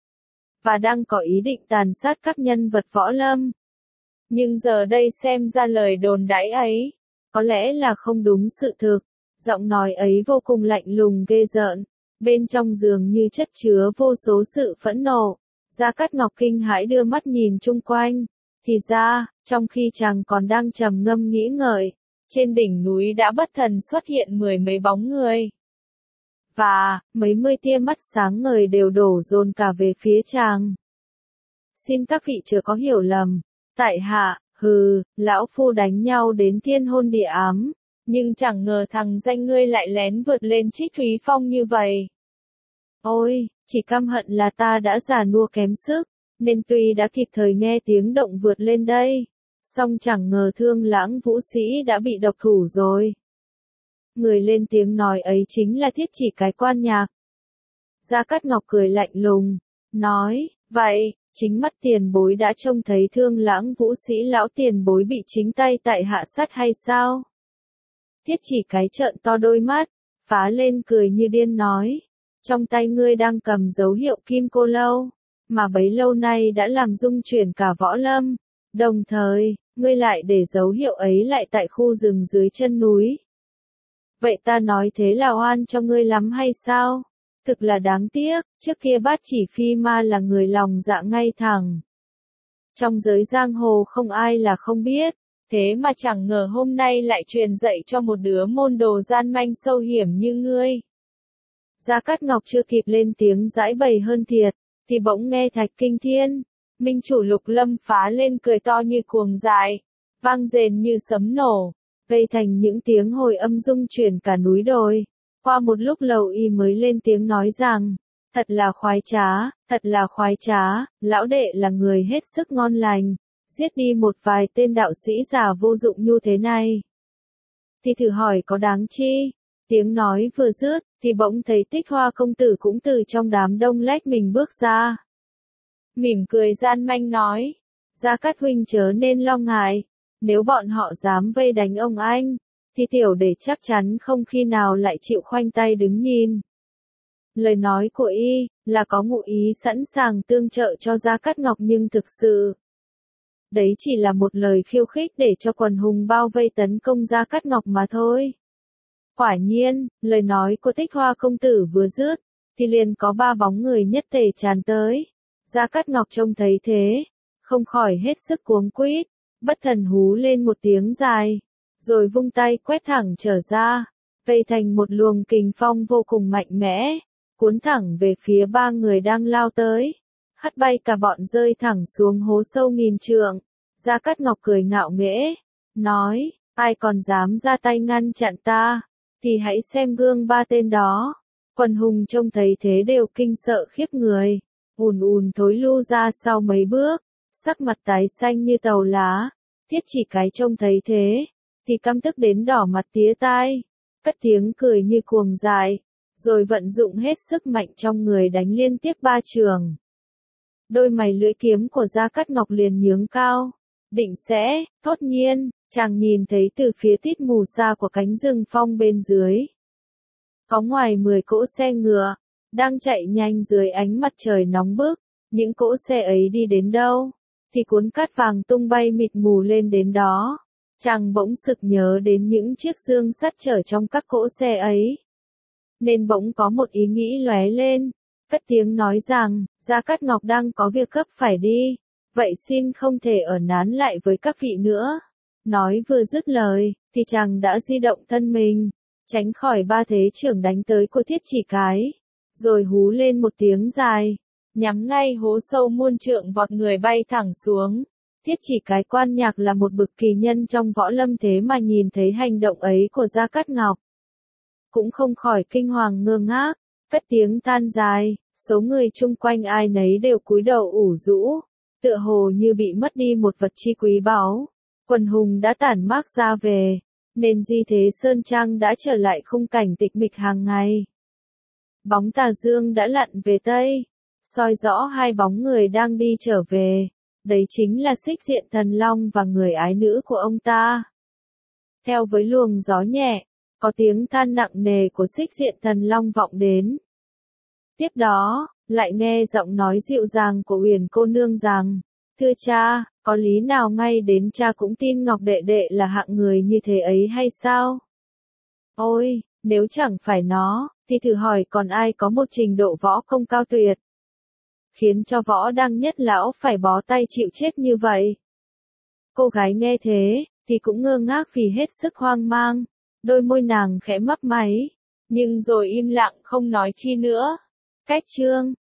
và đang có ý định tàn sát các nhân vật võ lâm. Nhưng giờ đây xem ra lời đồn đãi ấy, có lẽ là không đúng sự thực. Giọng nói ấy vô cùng lạnh lùng ghê rợn, bên trong dường như chất chứa vô số sự phẫn nộ. Gia Cát Ngọc kinh hãi đưa mắt nhìn chung quanh, thì ra, trong khi chàng còn đang trầm ngâm nghĩ ngợi, trên đỉnh núi đã bất thần xuất hiện mười mấy bóng người. Và, mấy mươi tia mắt sáng ngời đều đổ dồn cả về phía chàng. Xin các vị chớ có hiểu lầm, tại hạ, hừ, lão phu đánh nhau đến thiên hôn địa ám, nhưng chẳng ngờ thằng danh ngươi lại lén vượt lên Trích Thúy Phong như vậy. Ôi, chỉ căm hận là ta đã già nua kém sức, nên tuy đã kịp thời nghe tiếng động vượt lên đây, song chẳng ngờ Thương Lãng Vũ Sĩ đã bị độc thủ rồi. Người lên tiếng nói ấy chính là Thiết Chỉ cái quan nhạc. Gia Cát Ngọc cười lạnh lùng, nói, vậy, chính mắt tiền bối đã trông thấy Thương Lãng Vũ Sĩ lão tiền bối bị chính tay tại hạ sát hay sao? Thiết Chỉ cái trợn to đôi mắt, phá lên cười như điên nói, trong tay ngươi đang cầm dấu hiệu kim cô lâu, mà bấy lâu nay đã làm rung chuyển cả võ lâm, đồng thời, ngươi lại để dấu hiệu ấy lại tại khu rừng dưới chân núi. Vậy ta nói thế là oan cho ngươi lắm hay sao? Thực là đáng tiếc, trước kia Bát Chỉ Phi Ma là người lòng dạ ngay thẳng. Trong giới giang hồ không ai là không biết, thế mà chẳng ngờ hôm nay lại truyền dạy cho một đứa môn đồ gian manh sâu hiểm như ngươi. Gia Cát Ngọc chưa kịp lên tiếng giãi bày hơn thiệt, thì bỗng nghe Thạch Kinh Thiên, Minh Chủ Lục Lâm phá lên cười to như cuồng dại, vang rền như sấm nổ, gây thành những tiếng hồi âm rung chuyển cả núi đồi. Qua một lúc lâu y mới lên tiếng nói rằng, thật là khoái trá, thật là khoái trá, lão đệ là người hết sức ngon lành, giết đi một vài tên đạo sĩ già vô dụng như thế này. Thì thử hỏi có đáng chi? Tiếng nói vừa dứt, thì bỗng thấy Tích Hoa công tử cũng từ trong đám đông lách mình bước ra. Mỉm cười gian manh nói, Gia Cát huynh chớ nên lo ngại, nếu bọn họ dám vây đánh ông anh, thì tiểu đệ chắc chắn không khi nào lại chịu khoanh tay đứng nhìn. Lời nói của y, là có ngụ ý sẵn sàng tương trợ cho Gia Cát Ngọc nhưng thực sự, đấy chỉ là một lời khiêu khích để cho quần hùng bao vây tấn công Gia Cát Ngọc mà thôi. Quả nhiên, lời nói của Tích Hoa công tử vừa dứt, thì liền có ba bóng người nhất tề tràn tới. Gia Cát Ngọc trông thấy thế, không khỏi hết sức cuống quýt, bất thần hú lên một tiếng dài, rồi vung tay quét thẳng trở ra, vây thành một luồng kình phong vô cùng mạnh mẽ, cuốn thẳng về phía ba người đang lao tới, hất bay cả bọn rơi thẳng xuống hố sâu nghìn trượng. Gia Cát Ngọc cười ngạo nghễ, nói, ai còn dám ra tay ngăn chặn ta, thì hãy xem gương ba tên đó. Quần hùng trông thấy thế đều kinh sợ khiếp người, ùn ùn thối lui ra sau mấy bước, sắc mặt tái xanh như tàu lá. Thiết Chỉ Cái trông thấy thế, thì căm tức đến đỏ mặt tía tai, cất tiếng cười như cuồng dại, rồi vận dụng hết sức mạnh trong người đánh liên tiếp ba trường. Đôi mày lưỡi kiếm của Gia Cát Ngọc liền nhướng cao, định sẽ, thốt nhiên, chàng nhìn thấy từ phía tít mù xa của cánh rừng phong bên dưới. Có ngoài mười cỗ xe ngựa, đang chạy nhanh dưới ánh mặt trời nóng bức, những cỗ xe ấy đi đến đâu, thì cuốn cát vàng tung bay mịt mù lên đến đó. Chàng bỗng sực nhớ đến những chiếc dương sắt chở trong các cỗ xe ấy. Nên bỗng có một ý nghĩ lóe lên, cất tiếng nói rằng, Gia Cát Ngọc đang có việc gấp phải đi, vậy xin không thể ở nán lại với các vị nữa. Nói vừa dứt lời, thì chàng đã di động thân mình, tránh khỏi ba thế trưởng đánh tới của Thiết Chỉ Cái, rồi hú lên một tiếng dài, nhắm ngay hố sâu muôn trượng vọt người bay thẳng xuống. Thiết Chỉ Cái quan nhạc là một bậc kỳ nhân trong võ lâm, thế mà nhìn thấy hành động ấy của Gia Cát Ngọc, cũng không khỏi kinh hoàng ngơ ngác, cất tiếng than dài. Số người chung quanh ai nấy đều cúi đầu ủ rũ, tựa hồ như bị mất đi một vật chi quý báu. Quần hùng đã tản mác ra về, nên di thế sơn trang đã trở lại khung cảnh tịch mịch hàng ngày. Bóng tà dương đã lặn về tây, soi rõ hai bóng người đang đi trở về, đấy chính là Xích Diện Thần Long và người ái nữ của ông ta. Theo với luồng gió nhẹ, có tiếng than nặng nề của Xích Diện Thần Long vọng đến. Tiếp đó, lại nghe giọng nói dịu dàng của Uyển cô nương rằng, thưa cha, có lý nào ngay đến cha cũng tin Ngọc đệ đệ là hạng người như thế ấy hay sao? Ôi, nếu chẳng phải nó, thì thử hỏi còn ai có một trình độ võ công cao tuyệt, khiến cho Võ Đăng Nhất lão phải bó tay chịu chết như vậy. Cô gái nghe thế, thì cũng ngơ ngác vì hết sức hoang mang, đôi môi nàng khẽ mấp máy, nhưng rồi im lặng không nói chi nữa. Cách chương